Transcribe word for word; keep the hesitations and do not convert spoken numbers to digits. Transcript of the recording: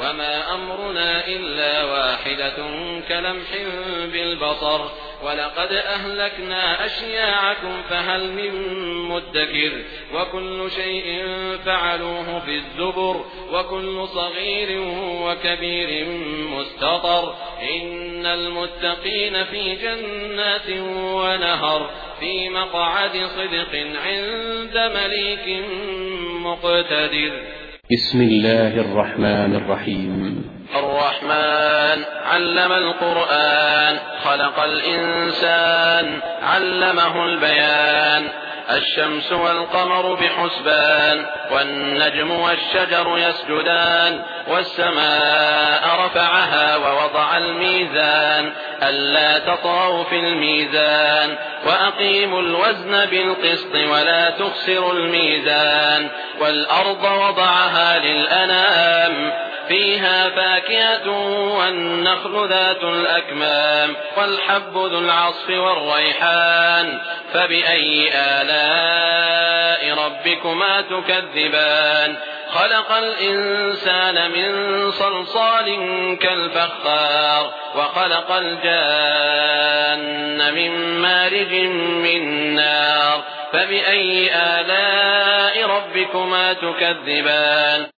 وما أمرنا إلا واحدة كلمح بالبصر ولقد أهلكنا أشياعكم فهل من مدكر وكل شيء فعلوه في الزبر وكل صغير وكبير مستطر إن المتقين في جنات ونهر في مقعد صدق عند مليك مقتدر. بسم الله الرحمن الرحيم. الرحمن علم القرآن خلق الإنسان علمه البيان الشمس والقمر بحسبان والنجم والشجر يسجدان والسماء رفعها ووضع الميزان ألا تطغوا في الميزان وأقيموا الوزن بالقسط ولا تخسروا الميزان والأرض وضعها للأنام فيها فاكهة والنخل ذات الأكمام والحب ذو العصف والريحان فبأي آلاء ربكما تكذبان خلق الإنسان من صلصال كالفخار وخلق الجان من مارج من نار فبأي آلاء ربكما تكذبان.